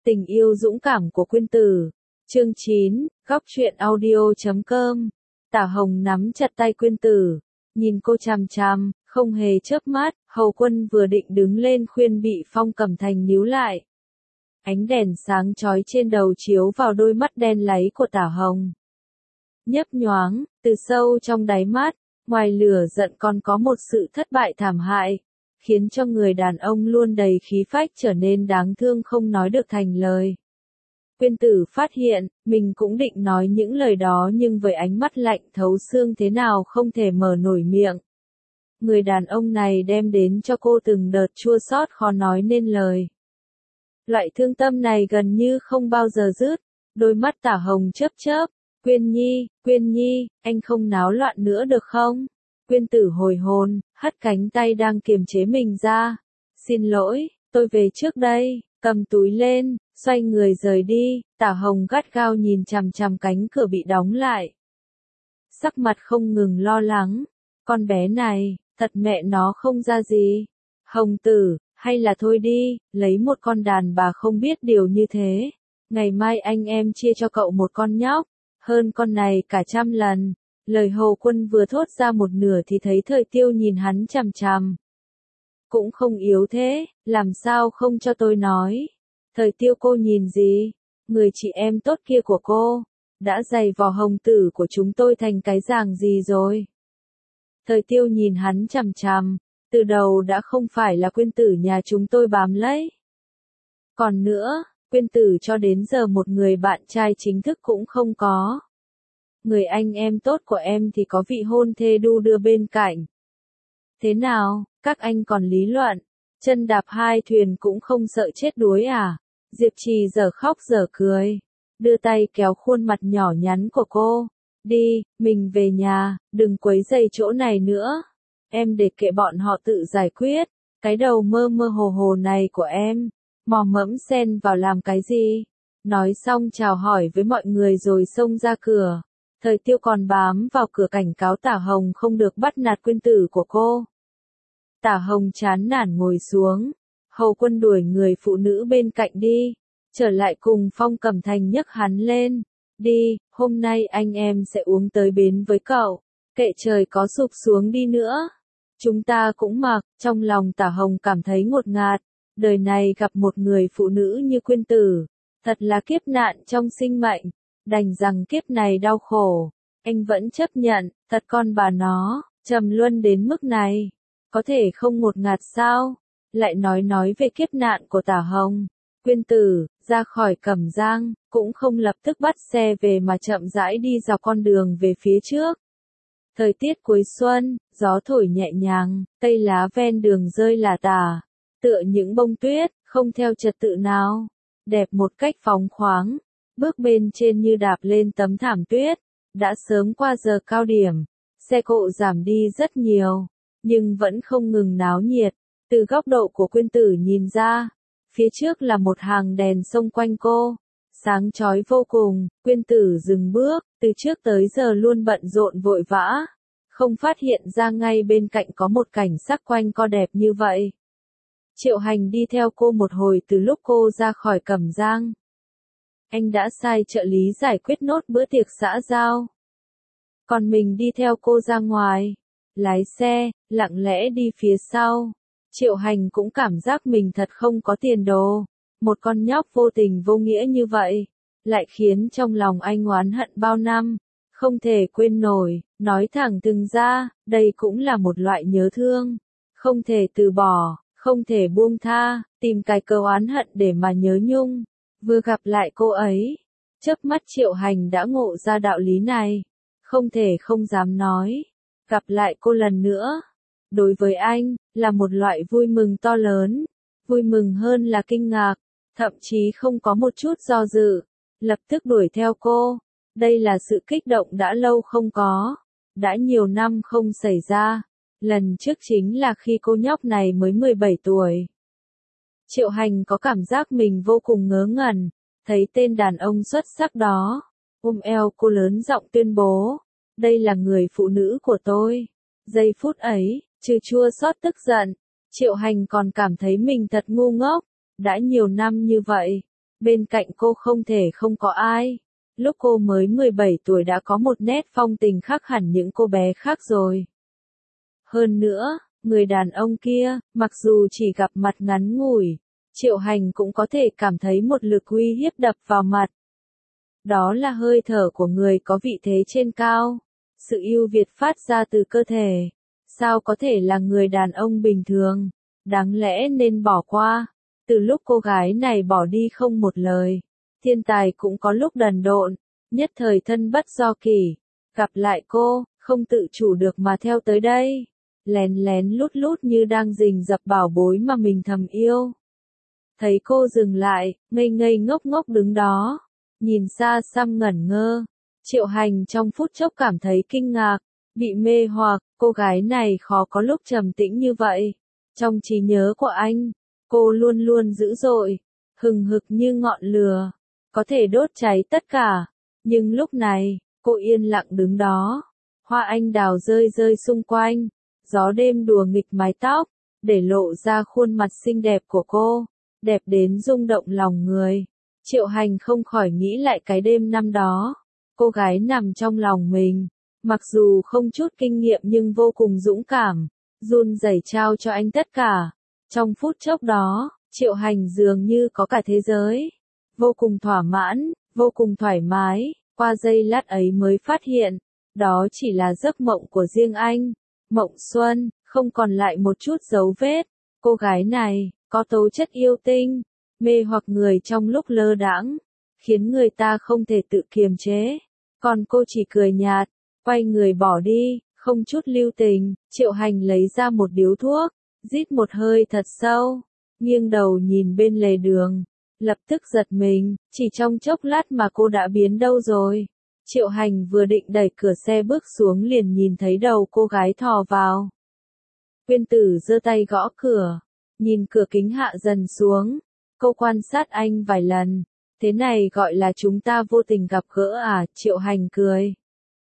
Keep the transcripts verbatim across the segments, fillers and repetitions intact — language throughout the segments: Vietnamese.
Tình yêu dũng cảm của Quyên Tử. Chương chín, góc truyện audio chấm com. Tả Hồng nắm chặt tay Quyên Tử, nhìn cô chằm chằm, không hề chớp mắt. Hầu Quân vừa định đứng lên khuyên bị Phong Cẩm Thành níu lại. Ánh đèn sáng chói trên đầu chiếu vào đôi mắt đen láy của Tả Hồng. Nhấp nhoáng, từ sâu trong đáy mắt, ngoài lửa giận còn có một sự thất bại thảm hại, khiến cho người đàn ông luôn đầy khí phách trở nên đáng thương không nói được thành lời. Quyên Tử phát hiện, mình cũng định nói những lời đó nhưng với ánh mắt lạnh thấu xương thế nào không thể mở nổi miệng. Người đàn ông này đem đến cho cô từng đợt chua xót khó nói nên lời. Loại thương tâm này gần như không bao giờ dứt, đôi mắt Tả Hồng chớp chớp. Quyên Nhi, Quyên Nhi, anh không náo loạn nữa được không? Quyên Tử hồi hồn, hất cánh tay đang kiềm chế mình ra. Xin lỗi, tôi về trước đây, cầm túi lên, xoay người rời đi. Tả Hồng gắt gao nhìn chằm chằm cánh cửa bị đóng lại. Sắc mặt không ngừng lo lắng, con bé này, thật mẹ nó không ra gì. Hồng Tử, hay là thôi đi, lấy một con đàn bà không biết điều như thế. Ngày mai anh em chia cho cậu một con nhóc, hơn con này cả trăm lần. Lời Hầu Quân vừa thốt ra một nửa thì thấy Thời Tiêu nhìn hắn chằm chằm. Cũng không yếu thế, làm sao không cho tôi nói. Thời Tiêu cô nhìn gì? Người chị em tốt kia của cô, đã giày vò Hồng Tử của chúng tôi thành cái dạng gì rồi? Thời Tiêu nhìn hắn chằm chằm, từ đầu đã không phải là Quyên Tử nhà chúng tôi bám lấy. Còn nữa, Quyên Tử cho đến giờ một người bạn trai chính thức cũng không có. Người anh em tốt của em thì có vị hôn thê đu đưa bên cạnh. Thế nào, các anh còn lý luận, chân đạp hai thuyền cũng không sợ chết đuối à? Diệp Trì giờ khóc giờ cười, đưa tay kéo khuôn mặt nhỏ nhắn của cô. Đi, mình về nhà, đừng quấy rầy chỗ này nữa. Em để kệ bọn họ tự giải quyết, cái đầu mơ mơ hồ hồ này của em, mò mẫm xen vào làm cái gì? Nói xong chào hỏi với mọi người rồi xông ra cửa. Thời Tiêu còn bám vào cửa cảnh cáo Tả Hồng không được bắt nạt Quyên Tử của cô. Tả Hồng chán nản ngồi xuống. Hầu Quân đuổi người phụ nữ bên cạnh đi, trở lại cùng Phong Cẩm Thành nhấc hắn lên. Đi, hôm nay anh em sẽ uống tới bến với cậu, kệ trời có sụp xuống đi nữa. Chúng ta cũng mặc. Trong lòng Tả Hồng cảm thấy ngột ngạt, đời này gặp một người phụ nữ như Quyên Tử, thật là kiếp nạn trong sinh mệnh. Đành rằng kiếp này đau khổ, anh vẫn chấp nhận. Thật con bà nó, trầm luân đến mức này, có thể không ngột ngạt sao? Lại nói nói về kiếp nạn của Tả Hồng. Quyên Tử ra khỏi Cẩm Giang, cũng không lập tức bắt xe về mà chậm rãi đi dọc con đường về phía trước. Thời tiết cuối xuân, gió thổi nhẹ nhàng, cây lá ven đường rơi lả tả, tựa những bông tuyết, không theo trật tự nào, đẹp một cách phóng khoáng. Bước bên trên như đạp lên tấm thảm tuyết. Đã sớm qua giờ cao điểm, xe cộ giảm đi rất nhiều, nhưng vẫn không ngừng náo nhiệt. Từ góc độ của Quyên Tử nhìn ra, phía trước là một hàng đèn xung quanh cô, sáng chói vô cùng. Quyên Tử dừng bước, từ trước tới giờ luôn bận rộn vội vã, không phát hiện ra ngay bên cạnh có một cảnh sắc quanh co đẹp như vậy. Triệu Hành đi theo cô một hồi từ lúc cô ra khỏi Cẩm Giang. Anh đã sai trợ lý giải quyết nốt bữa tiệc xã giao, còn mình đi theo cô ra ngoài, lái xe, lặng lẽ đi phía sau. Triệu Hành cũng cảm giác mình thật không có tiền đồ, một con nhóc vô tình vô nghĩa như vậy, lại khiến trong lòng anh oán hận bao năm, không thể quên nổi. Nói thẳng thừng ra, đây cũng là một loại nhớ thương, không thể từ bỏ, không thể buông tha, tìm cái cớ oán hận để mà nhớ nhung. Vừa gặp lại cô ấy, chớp mắt Triệu Hành đã ngộ ra đạo lý này, không thể không dám nói. Gặp lại cô lần nữa, đối với anh, là một loại vui mừng to lớn, vui mừng hơn là kinh ngạc, thậm chí không có một chút do dự, lập tức đuổi theo cô. Đây là sự kích động đã lâu không có, đã nhiều năm không xảy ra, lần trước chính là khi cô nhóc này mới mười bảy tuổi. Triệu Hành có cảm giác mình vô cùng ngớ ngẩn, thấy tên đàn ông xuất sắc đó, ôm eo cô lớn giọng tuyên bố, đây là người phụ nữ của tôi. Giây phút ấy, trừ chua xót tức giận, Triệu Hành còn cảm thấy mình thật ngu ngốc, đã nhiều năm như vậy, Bên cạnh cô không thể không có ai. Lúc cô mới mười bảy tuổi đã có một nét phong tình khác hẳn những cô bé khác rồi. Hơn nữa, người đàn ông kia, mặc dù chỉ gặp mặt ngắn ngủi, Triệu Hành cũng có thể cảm thấy một lực uy hiếp đập vào mặt. Đó là hơi thở của người có vị thế trên cao. Sự ưu việt phát ra từ cơ thể. Sao có thể là người đàn ông bình thường? Đáng lẽ nên bỏ qua. Từ lúc cô gái này bỏ đi không một lời, thiên tài cũng có lúc đần độn, nhất thời thân bất do kỷ. Gặp lại cô, không tự chủ được mà theo tới đây. Lén lén lút lút như đang rình rập bảo bối mà mình thầm yêu. Thấy cô dừng lại, ngây ngây ngốc ngốc đứng đó. Nhìn xa xăm ngẩn ngơ. Triệu Hành trong phút chốc cảm thấy kinh ngạc, bị mê hoặc, cô gái này khó có lúc trầm tĩnh như vậy. Trong trí nhớ của anh, cô luôn luôn dữ dội, hừng hực như ngọn lửa, có thể đốt cháy tất cả. Nhưng lúc này, cô yên lặng đứng đó. Hoa anh đào rơi rơi xung quanh, gió đêm đùa nghịch mái tóc, để lộ ra khuôn mặt xinh đẹp của cô, đẹp đến rung động lòng người. Triệu Hành không khỏi nghĩ lại cái đêm năm đó. Cô gái nằm trong lòng mình, mặc dù không chút kinh nghiệm nhưng vô cùng dũng cảm, run rẩy trao cho anh tất cả. Trong phút chốc đó, Triệu Hành dường như có cả thế giới. Vô cùng thỏa mãn, vô cùng thoải mái, qua giây lát ấy mới phát hiện, đó chỉ là giấc mộng của riêng anh. Mộng xuân, không còn lại một chút dấu vết. Cô gái này, có tố chất yêu tinh, mê hoặc người trong lúc lơ đãng, khiến người ta không thể tự kiềm chế. Còn cô chỉ cười nhạt, quay người bỏ đi, không chút lưu tình. Triệu Hành lấy ra một điếu thuốc, rít một hơi thật sâu, nghiêng đầu nhìn bên lề đường, lập tức giật mình, chỉ trong chốc lát mà cô đã biến đâu rồi. Triệu Hành vừa định đẩy cửa xe bước xuống liền nhìn thấy đầu cô gái thò vào. Quyên Tử giơ tay gõ cửa, nhìn cửa kính hạ dần xuống. Cô quan sát anh vài lần. Thế này gọi là chúng ta vô tình gặp gỡ à? Triệu Hành cười.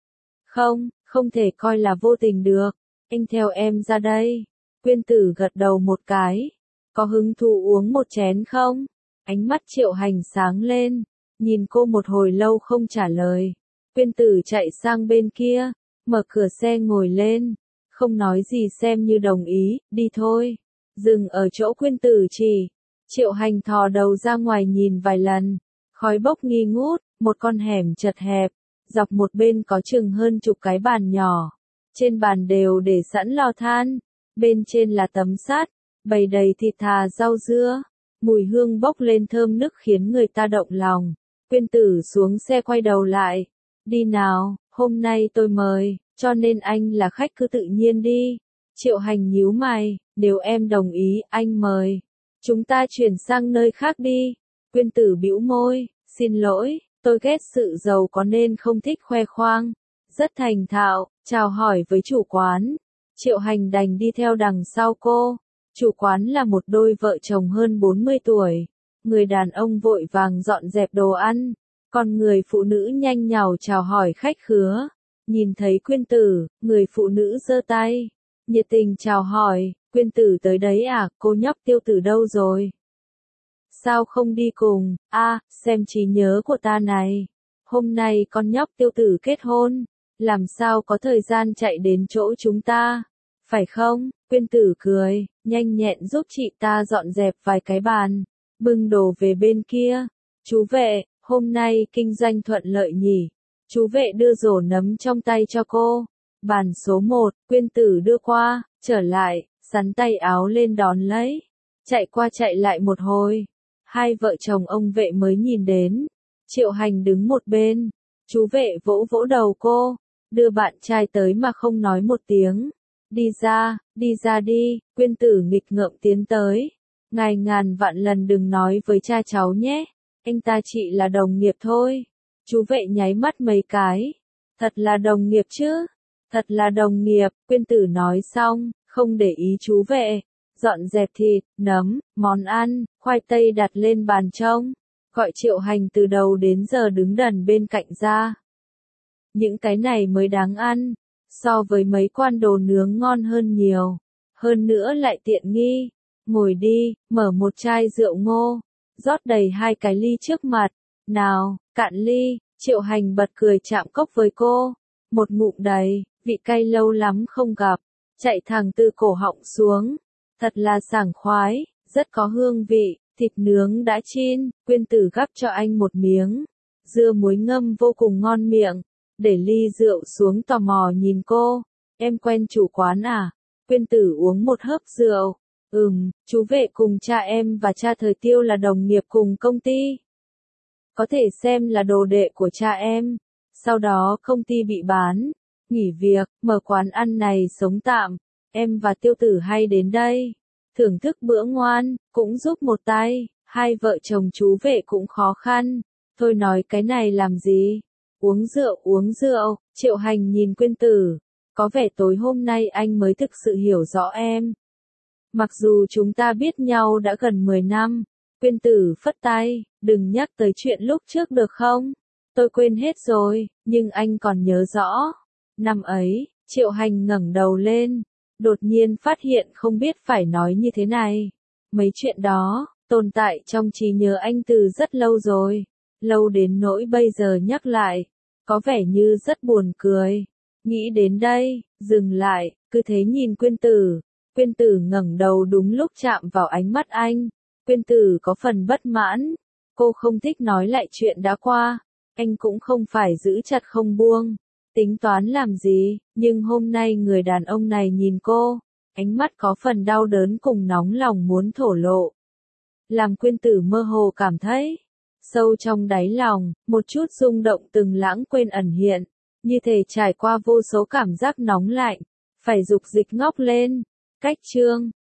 Không, không thể coi là vô tình được. Anh theo em ra đây. Quyên Tử gật đầu một cái. Có hứng thú uống một chén không? Ánh mắt Triệu Hành sáng lên. Nhìn cô một hồi lâu không trả lời. Quyên Tử chạy sang bên kia, mở cửa xe ngồi lên. Không nói gì xem như đồng ý, đi thôi. Dừng ở chỗ Quyên Tử chỉ. Triệu Hành thò đầu ra ngoài nhìn vài lần. Khói bốc nghi ngút, một con hẻm chật hẹp. Dọc một bên có chừng hơn chục cái bàn nhỏ. Trên bàn đều để sẵn lò than. Bên trên là tấm sắt, bày đầy thịt thà rau dưa. Mùi hương bốc lên thơm nức khiến người ta động lòng. Quyên Tử xuống xe quay đầu lại. Đi nào, hôm nay tôi mời, cho nên anh là khách cứ tự nhiên đi. Triệu Hành nhíu mày, nếu em đồng ý, anh mời. Chúng ta chuyển sang nơi khác đi. Quyên Tử bĩu môi, xin lỗi, tôi ghét sự giàu có nên không thích khoe khoang. Rất thành thạo, chào hỏi với chủ quán. Triệu Hành đành đi theo đằng sau cô. Chủ quán là một đôi vợ chồng hơn bốn mươi tuổi. Người đàn ông vội vàng dọn dẹp đồ ăn. Còn người phụ nữ nhanh nhảu chào hỏi khách khứa. Nhìn thấy Quyên Tử, người phụ nữ giơ tay, nhiệt tình chào hỏi. Quyên Tử tới đấy à, cô nhóc Tiêu Tử đâu rồi? Sao không đi cùng? A, à, xem trí nhớ của ta này. Hôm nay con nhóc Tiêu Tử kết hôn, làm sao có thời gian chạy đến chỗ chúng ta? Phải không? Quyên Tử cười, nhanh nhẹn giúp chị ta dọn dẹp vài cái bàn, bưng đồ về bên kia. Chú vệ, hôm nay kinh doanh thuận lợi nhỉ? Chú vệ đưa rổ nấm trong tay cho cô. Bàn số một, Quyên Tử đưa qua, trở lại, sắn tay áo lên đón lấy. Chạy qua chạy lại một hồi. Hai vợ chồng ông vệ mới nhìn đến. Triệu Hành đứng một bên. Chú vệ vỗ vỗ đầu cô. Đưa bạn trai tới mà không nói một tiếng. Đi ra, đi ra đi. Quyên Tử nghịch ngợm tiến tới. Ngài ngàn vạn lần đừng nói với cha cháu nhé. Anh ta chỉ là đồng nghiệp thôi. Chú vệ nháy mắt mấy cái. Thật là đồng nghiệp chứ. Thật là đồng nghiệp. Quyên Tử nói xong, không để ý chú vệ. Dọn dẹp thịt, nấm, món ăn, khoai tây đặt lên bàn trông. Gọi Triệu Hành từ đầu đến giờ đứng đần bên cạnh ra. Những cái này mới đáng ăn. So với mấy quan đồ nướng ngon hơn nhiều. Hơn nữa lại tiện nghi. Ngồi đi, mở một chai rượu ngô. rót đầy hai cái ly trước mặt. Nào, cạn ly, Triệu Hành bật cười chạm cốc với cô. Một ngụm đầy, vị cay lâu lắm không gặp, chạy thẳng từ cổ họng xuống. Thật là sảng khoái, rất có hương vị, thịt nướng đã chiên, Quyên Tử gắp cho anh một miếng. Dưa muối ngâm vô cùng ngon miệng, để ly rượu xuống tò mò nhìn cô. Em quen chủ quán à? Quyên Tử uống một hớp rượu. Ừm, chú Vệ cùng cha em và cha Thời Tiêu là đồng nghiệp cùng công ty. Có thể xem là đồ đệ của cha em. Sau đó công ty bị bán, nghỉ việc, mở quán ăn này sống tạm. Em và Tiêu Tử hay đến đây, thưởng thức bữa ngoan, cũng giúp một tay. Hai vợ chồng chú Vệ cũng khó khăn. Thôi nói cái này làm gì? Uống rượu uống rượu, Triệu Hành nhìn Quyên Tử. Có vẻ tối hôm nay anh mới thực sự hiểu rõ em. Mặc dù chúng ta biết nhau đã gần mười năm. Quyên Tử phất tay, đừng nhắc tới chuyện lúc trước được không? Tôi quên hết rồi, nhưng anh còn nhớ rõ. Năm ấy, Triệu Hành ngẩng đầu lên, đột nhiên phát hiện không biết phải nói như thế này. Mấy chuyện đó, tồn tại trong trí nhớ anh từ rất lâu rồi. Lâu đến nỗi bây giờ nhắc lại, có vẻ như rất buồn cười. Nghĩ đến đây, dừng lại, cứ thế nhìn Quyên Tử. Quyên Tử ngẩng đầu đúng lúc chạm vào ánh mắt anh. Quyên Tử có phần bất mãn. Cô không thích nói lại chuyện đã qua. Anh cũng không phải giữ chặt không buông. Tính toán làm gì, nhưng hôm nay người đàn ông này nhìn cô. Ánh mắt có phần đau đớn cùng nóng lòng muốn thổ lộ. Làm Quyên Tử mơ hồ cảm thấy. Sâu trong đáy lòng, một chút rung động từng lãng quên ẩn hiện. Như thể trải qua vô số cảm giác nóng lạnh. Phải dục dịch ngóc lên. Cách chương